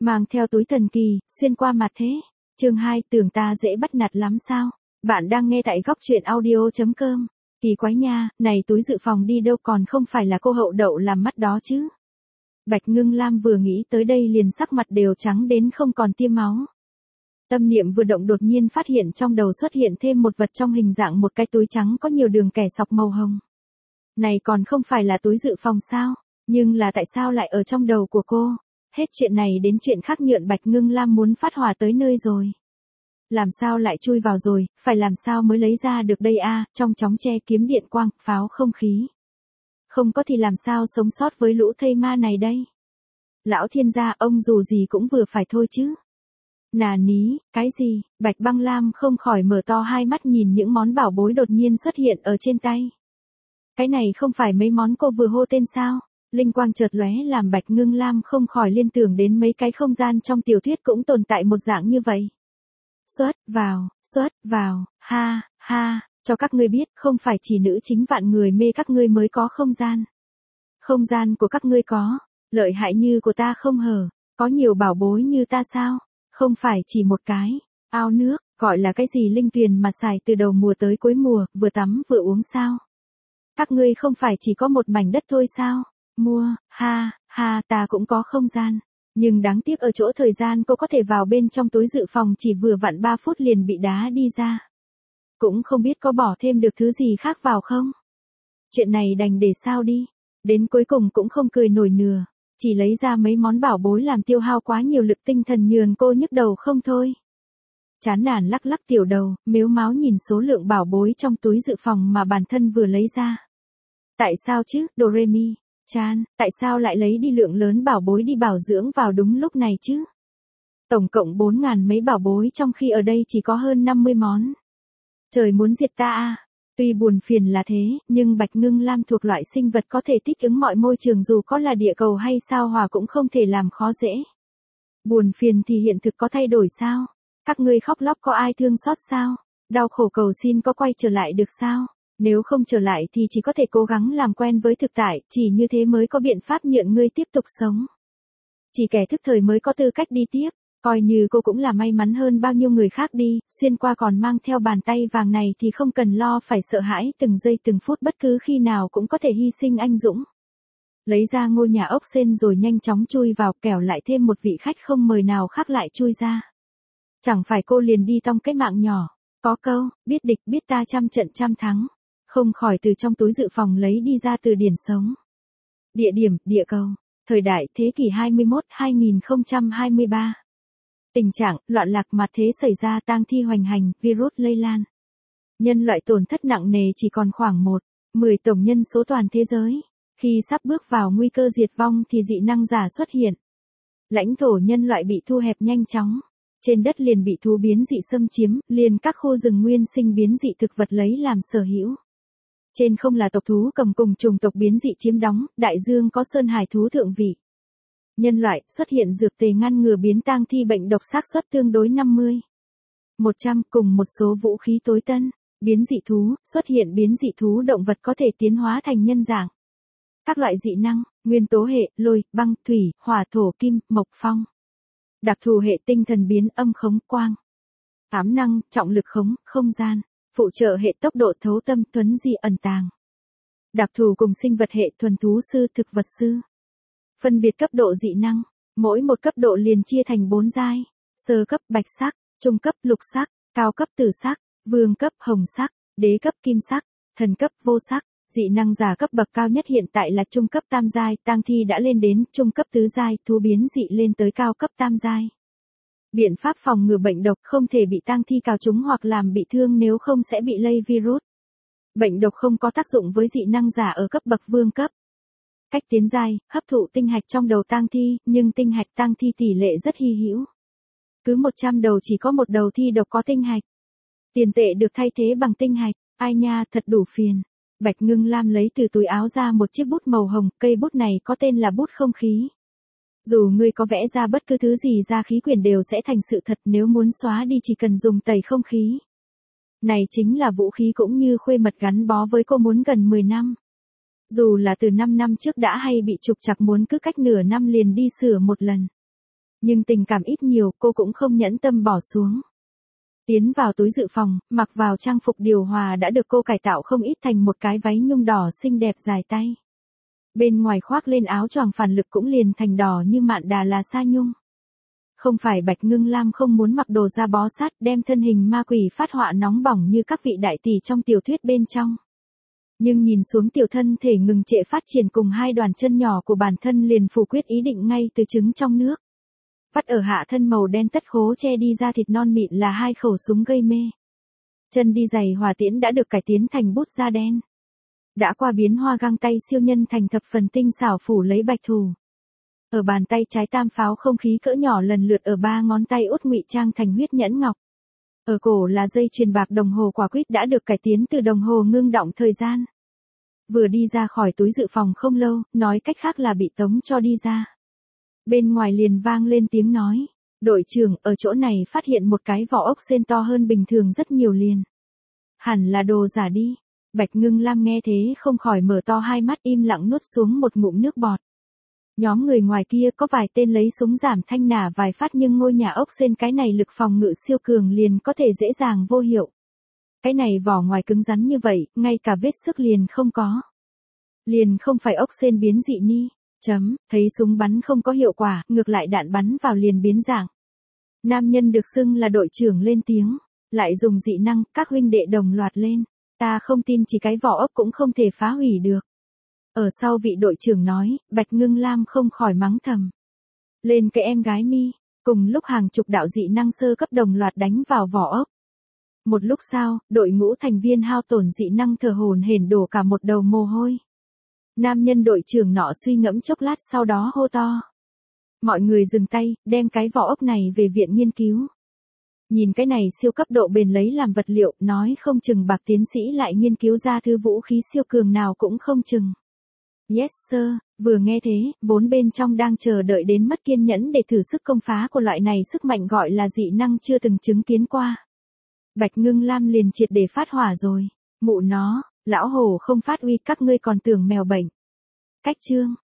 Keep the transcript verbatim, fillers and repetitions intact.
Mang theo túi thần kỳ, xuyên qua mặt thế. Chương hai, tưởng ta dễ bắt nạt lắm sao? Bạn đang nghe tại góc truyện audio chấm com. Kỳ quái nha, này túi dự phòng đi đâu còn không phải là cô hậu đậu làm mắt đó chứ? Bạch Ngưng Lam vừa nghĩ tới đây liền sắc mặt đều trắng đến không còn tia máu. Tâm niệm vừa động đột nhiên phát hiện trong đầu xuất hiện thêm một vật trong hình dạng một cái túi trắng có nhiều đường kẻ sọc màu hồng. Này còn không phải là túi dự phòng sao? Nhưng là tại sao lại ở trong đầu của cô? Hết chuyện này đến chuyện khác nhượng Bạch Ngưng Lam muốn phát hỏa tới nơi rồi. Làm sao lại chui vào rồi, phải làm sao mới lấy ra được đây a? Trong chóng che kiếm điện quang, pháo không khí. Không có thì làm sao sống sót với lũ thây ma này đây? Lão thiên gia, ông dù gì cũng vừa phải thôi chứ. Nà ní, cái gì? Bạch Băng Lam không khỏi mở to hai mắt nhìn những món bảo bối đột nhiên xuất hiện ở trên tay. Cái này không phải mấy món cô vừa hô tên sao? Linh quang chợt lóe làm Bạch Ngưng Lam không khỏi liên tưởng đến mấy cái không gian trong tiểu thuyết cũng tồn tại một dạng như vậy. Xuất vào, xuất vào, ha, ha, cho các ngươi biết không phải chỉ nữ chính vạn người mê các ngươi mới có không gian. Không gian của các ngươi có, lợi hại như của ta không hở, có nhiều bảo bối như ta sao? Không phải chỉ một cái, ao nước, gọi là cái gì linh tuyền mà xài từ đầu mùa tới cuối mùa, vừa tắm vừa uống sao? Các ngươi không phải chỉ có một mảnh đất thôi sao? Mua, ha, ha, ta cũng có không gian. Nhưng đáng tiếc ở chỗ thời gian cô có thể vào bên trong túi dự phòng chỉ vừa vặn ba phút liền bị đá đi ra. Cũng không biết có bỏ thêm được thứ gì khác vào không? Chuyện này đành để sao đi. Đến cuối cùng cũng không cười nổi nửa. Chỉ lấy ra mấy món bảo bối làm tiêu hao quá nhiều lực tinh thần nhường cô nhức đầu không thôi. Chán nản lắc lắc tiểu đầu, mếu máo nhìn số lượng bảo bối trong túi dự phòng mà bản thân vừa lấy ra. Tại sao chứ, Doremi? Chan, tại sao lại lấy đi lượng lớn bảo bối đi bảo dưỡng vào đúng lúc này chứ? Tổng cộng bốn ngàn mấy bảo bối trong khi ở đây chỉ có hơn năm mươi món. Trời muốn diệt ta à? Tuy buồn phiền là thế, nhưng Bạch Ngưng Lam thuộc loại sinh vật có thể thích ứng mọi môi trường dù có là địa cầu hay sao hỏa cũng không thể làm khó dễ. Buồn phiền thì hiện thực có thay đổi sao? Các ngươi khóc lóc có ai thương xót sao? Đau khổ cầu xin có quay trở lại được sao? Nếu không trở lại thì chỉ có thể cố gắng làm quen với thực tại, chỉ như thế mới có biện pháp nhượng ngươi tiếp tục sống. Chỉ kẻ thức thời mới có tư cách đi tiếp, coi như cô cũng là may mắn hơn bao nhiêu người khác đi, xuyên qua còn mang theo bàn tay vàng này thì không cần lo phải sợ hãi từng giây từng phút bất cứ khi nào cũng có thể hy sinh anh dũng. Lấy ra ngôi nhà ốc sên rồi nhanh chóng chui vào kẻo lại thêm một vị khách không mời nào khác lại chui ra. Chẳng phải cô liền đi tong cái mạng nhỏ, có câu, biết địch biết ta trăm trận trăm thắng. Không khỏi từ trong túi dự phòng lấy đi ra từ điển sống. Địa điểm, địa cầu. Thời đại, thế kỷ hai mươi mốt đến hai nghìn không trăm hai mươi ba. Tình trạng, loạn lạc mặt thế xảy ra tang thi hoành hành, virus lây lan. Nhân loại tổn thất nặng nề chỉ còn khoảng một phần mười tổng nhân số toàn thế giới. Khi sắp bước vào nguy cơ diệt vong thì dị năng giả xuất hiện. Lãnh thổ nhân loại bị thu hẹp nhanh chóng. Trên đất liền bị thú biến dị xâm chiếm, liền các khu rừng nguyên sinh biến dị thực vật lấy làm sở hữu. Trên không là tộc thú cầm cùng chủng tộc biến dị chiếm đóng, đại dương có sơn hải thú thượng vị. Nhân loại xuất hiện dược tề ngăn ngừa biến tang thi bệnh độc xác suất tương đối năm mươi. một trăm cùng một số vũ khí tối tân, biến dị thú, xuất hiện biến dị thú động vật có thể tiến hóa thành nhân dạng. Các loại dị năng, nguyên tố hệ, lôi, băng, thủy, hỏa thổ kim, mộc phong. Đặc thù hệ tinh thần biến âm khống quang. Ám năng, trọng lực khống, không gian. Phụ trợ hệ tốc độ thấu tâm thuấn di ẩn tàng. Đặc thù cùng sinh vật hệ thuần thú sư thực vật sư. Phân biệt cấp độ dị năng. Mỗi một cấp độ liền chia thành bốn giai. Sơ cấp bạch sắc, trung cấp lục sắc, cao cấp tử sắc, vương cấp hồng sắc, đế cấp kim sắc, thần cấp vô sắc. Dị năng giả cấp bậc cao nhất hiện tại là trung cấp tam giai, tang thi đã lên đến trung cấp tứ giai, thú biến dị lên tới cao cấp tam giai. Biện pháp phòng ngừa bệnh độc không thể bị tang thi cào trúng hoặc làm bị thương nếu không sẽ bị lây virus. Bệnh độc không có tác dụng với dị năng giả ở cấp bậc vương cấp. Cách tiến giai, hấp thụ tinh hạch trong đầu tang thi, nhưng tinh hạch tang thi tỷ lệ rất hy hữu. Cứ một trăm đầu chỉ có một đầu thi độc có tinh hạch. Tiền tệ được thay thế bằng tinh hạch, ai nha thật đủ phiền. Bạch Ngưng Lam lấy từ túi áo ra một chiếc bút màu hồng, cây bút này có tên là bút không khí. Dù ngươi có vẽ ra bất cứ thứ gì ra khí quyển đều sẽ thành sự thật, nếu muốn xóa đi chỉ cần dùng tẩy không khí. Này chính là vũ khí cũng như khuê mật gắn bó với cô muốn gần mười năm. Dù là từ năm năm trước đã hay bị trục trặc muốn cứ cách nửa năm liền đi sửa một lần. Nhưng tình cảm ít nhiều cô cũng không nhẫn tâm bỏ xuống. Tiến vào túi dự phòng, mặc vào trang phục điều hòa đã được cô cải tạo không ít thành một cái váy nhung đỏ xinh đẹp dài tay. Bên ngoài khoác lên áo choàng phản lực cũng liền thành đỏ như mạn đà là sa nhung. Không phải Bạch Ngưng Lam không muốn mặc đồ da bó sát đem thân hình ma quỷ phát họa nóng bỏng như các vị đại tỷ trong tiểu thuyết bên trong. Nhưng nhìn xuống tiểu thân thể ngừng trệ phát triển cùng hai đoàn chân nhỏ của bản thân liền phủ quyết ý định ngay từ trứng trong nước. Vắt ở hạ thân màu đen tất khố che đi da thịt non mịn là hai khẩu súng gây mê. Chân đi giày hỏa tiễn đã được cải tiến thành bút da đen. Đã qua biến hoa găng tay siêu nhân thành thập phần tinh xảo phủ lấy bạch thủ. Ở bàn tay trái tam pháo không khí cỡ nhỏ lần lượt ở ba ngón tay út ngụy trang thành huyết nhẫn ngọc. Ở cổ là dây chuyền bạc đồng hồ quả quýt đã được cải tiến từ đồng hồ ngưng động thời gian. Vừa đi ra khỏi túi dự phòng không lâu, nói cách khác là bị tống cho đi ra. Bên ngoài liền vang lên tiếng nói, đội trưởng ở chỗ này phát hiện một cái vỏ ốc sên to hơn bình thường rất nhiều liền. Hẳn là đồ giả đi. Bạch Ngưng Lam nghe thế không khỏi mở to hai mắt im lặng nuốt xuống một ngụm nước bọt. Nhóm người ngoài kia có vài tên lấy súng giảm thanh nả vài phát nhưng ngôi nhà ốc sên cái này lực phòng ngự siêu cường liền có thể dễ dàng vô hiệu. Cái này vỏ ngoài cứng rắn như vậy, ngay cả vết sức liền không có. Liền không phải ốc sên biến dị ni. Chấm, thấy súng bắn không có hiệu quả, ngược lại đạn bắn vào liền biến dạng. Nam nhân được xưng là đội trưởng lên tiếng, lại dùng dị năng, các huynh đệ đồng loạt lên. Ta không tin chỉ cái vỏ ốc cũng không thể phá hủy được. Ở sau vị đội trưởng nói, Bạch Ngưng Lam không khỏi mắng thầm. Lên cái em gái mi, cùng lúc hàng chục đạo dị năng sơ cấp đồng loạt đánh vào vỏ ốc. Một lúc sau, đội ngũ thành viên hao tổn dị năng thở hổn hển đổ cả một đầu mồ hôi. Nam nhân đội trưởng nọ suy ngẫm chốc lát sau đó hô to. Mọi người dừng tay, đem cái vỏ ốc này về viện nghiên cứu. Nhìn cái này siêu cấp độ bền lấy làm vật liệu, nói không chừng bạc tiến sĩ lại nghiên cứu ra thứ vũ khí siêu cường nào cũng không chừng. Yes sir, vừa nghe thế, bốn bên trong đang chờ đợi đến mất kiên nhẫn để thử sức công phá của loại này sức mạnh gọi là dị năng chưa từng chứng kiến qua. Bạch Ngưng Lam liền triệt để phát hỏa rồi. Mụ nó, lão hồ không phát uy các ngươi còn tưởng mèo bệnh. Cách chương.